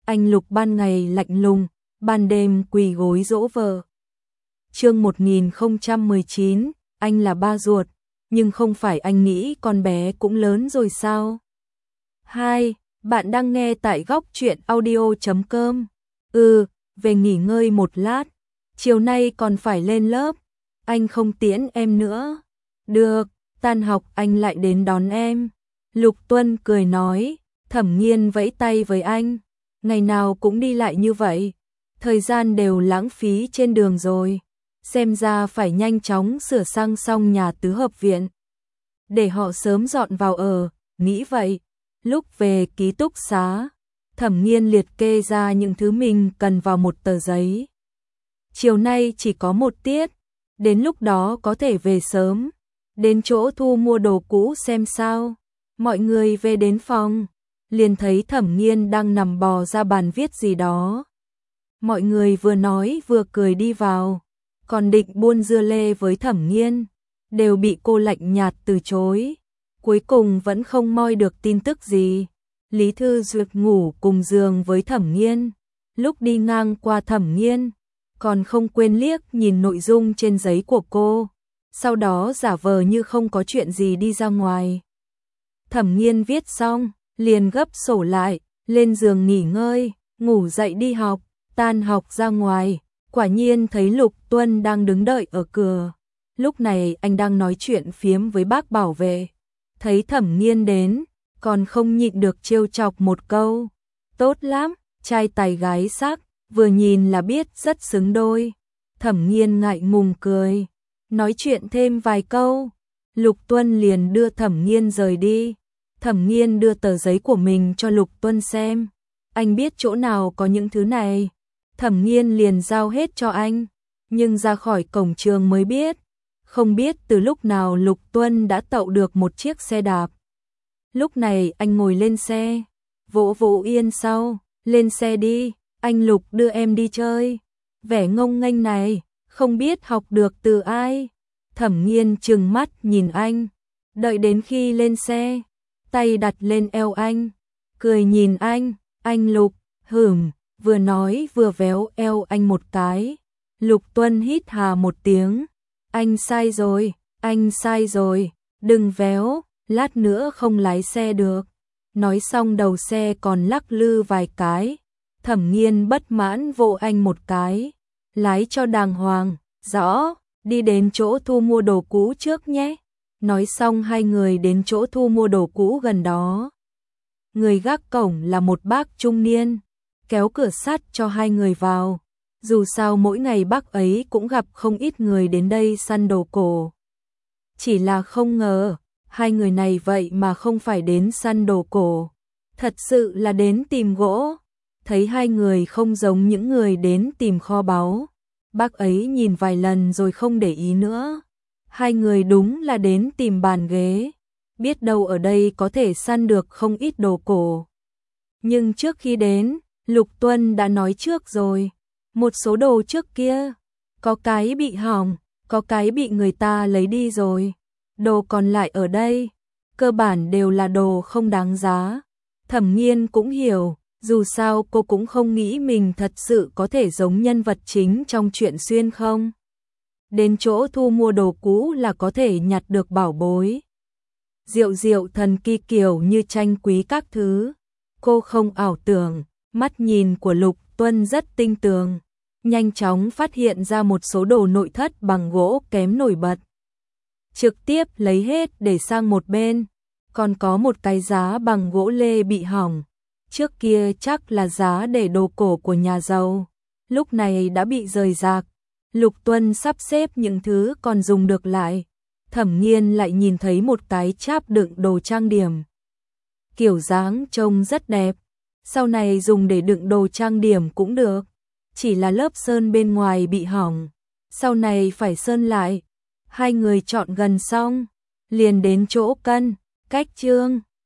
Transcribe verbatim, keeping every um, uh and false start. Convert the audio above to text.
anh Lục ban ngày lạnh lùng, ban đêm quỳ gối dỗ vợ. Chương một nghìn không trăm mười chín, anh là ba ruột, nhưng không phải anh nghĩ con bé cũng lớn rồi sao? Hai, bạn đang nghe tại góc truyện audio chấm com. Ừ, về nghỉ ngơi một lát, chiều nay còn phải lên lớp, anh không tiễn em nữa. Được, tan học anh lại đến đón em. Lục Tuân cười nói, Thẩm Nghiên vẫy tay với anh, ngày nào cũng đi lại như vậy, thời gian đều lãng phí trên đường rồi, xem ra phải nhanh chóng sửa sang xong nhà tứ hợp viện, để họ sớm dọn vào ở, nghĩ vậy. Lúc về ký túc xá, Thẩm Nghiên liệt kê ra những thứ mình cần vào một tờ giấy. Chiều nay chỉ có một tiết, đến lúc đó có thể về sớm, đến chỗ thu mua đồ cũ xem sao. Mọi người về đến phòng, liền thấy Thẩm Nghiên đang nằm bò ra bàn viết gì đó. Mọi người vừa nói vừa cười đi vào, còn định buôn dưa lê với Thẩm Nghiên, đều bị cô lạnh nhạt từ chối. Cuối cùng vẫn không moi được tin tức gì. Lý Thư Duyệt ngủ cùng giường với Thẩm Nghiên, lúc đi ngang qua Thẩm Nghiên, còn không quên liếc nhìn nội dung trên giấy của cô, sau đó giả vờ như không có chuyện gì đi ra ngoài. Thẩm Nghiên viết xong, liền gấp sổ lại, lên giường nghỉ ngơi, ngủ dậy đi học, tan học ra ngoài, quả nhiên thấy Lục Tuân đang đứng đợi ở cửa. Lúc này anh đang nói chuyện phiếm với bác bảo vệ, thấy Thẩm Nghiên đến, còn không nhịn được trêu chọc một câu. Tốt lắm, trai tài gái sắc, vừa nhìn là biết rất xứng đôi. Thẩm Nghiên ngại ngùng cười, nói chuyện thêm vài câu. Lục Tuân liền đưa Thẩm Nghiên rời đi. Thẩm Nghiên đưa tờ giấy của mình cho Lục Tuân xem. Anh biết chỗ nào có những thứ này. Thẩm Nghiên liền giao hết cho anh, nhưng ra khỏi cổng trường mới biết. Không biết từ lúc nào Lục Tuân đã tậu được một chiếc xe đạp. Lúc này anh ngồi lên xe, vỗ vỗ Yên sau, lên xe đi, anh Lục đưa em đi chơi. Vẻ ngông nghênh này, không biết học được từ ai. Thẩm Nghiên trừng mắt nhìn anh, đợi đến khi lên xe, tay đặt lên eo anh, cười nhìn anh, anh Lục, hửm, vừa nói vừa véo eo anh một cái. Lục Tuân hít hà một tiếng, anh sai rồi, anh sai rồi, đừng véo, lát nữa không lái xe được. Nói xong đầu xe còn lắc lư vài cái. Thẩm Nghiên bất mãn vỗ anh một cái, lái cho đàng hoàng, rõ, đi đến chỗ thu mua đồ cũ trước nhé. Nói xong hai người đến chỗ thu mua đồ cũ gần đó. Người gác cổng là một bác trung niên, kéo cửa sắt cho hai người vào. Dù sao mỗi ngày bác ấy cũng gặp không ít người đến đây săn đồ cổ. Chỉ là không ngờ, hai người này vậy mà không phải đến săn đồ cổ, thật sự là đến tìm gỗ. Thấy hai người không giống những người đến tìm kho báu, bác ấy nhìn vài lần rồi không để ý nữa. Hai người đúng là đến tìm bàn ghế, biết đâu ở đây có thể săn được không ít đồ cổ. Nhưng trước khi đến, Lục Tuân đã nói trước rồi, một số đồ trước kia, có cái bị hỏng, có cái bị người ta lấy đi rồi. Đồ còn lại ở đây, cơ bản đều là đồ không đáng giá. Thẩm Nghiên cũng hiểu, dù sao cô cũng không nghĩ mình thật sự có thể giống nhân vật chính trong truyện xuyên không. Đến chỗ thu mua đồ cũ là có thể nhặt được bảo bối. Diệu diệu thần kỳ kiểu như tranh quý các thứ. Cô không ảo tưởng, mắt nhìn của Lục Tuân rất tinh tường, nhanh chóng phát hiện ra một số đồ nội thất bằng gỗ kém nổi bật. Trực tiếp lấy hết để sang một bên, còn có một cái giá bằng gỗ lê bị hỏng. Trước kia chắc là giá để đồ cổ của nhà giàu, lúc này đã bị rời rạc. Lục Tuân sắp xếp những thứ còn dùng được lại. Thẩm Nghiên lại nhìn thấy một cái cháp đựng đồ trang điểm. Kiểu dáng trông rất đẹp, sau này dùng để đựng đồ trang điểm cũng được. Chỉ là lớp sơn bên ngoài bị hỏng, sau này phải sơn lại. Hai người chọn gần xong, liền đến chỗ cân, cách trương.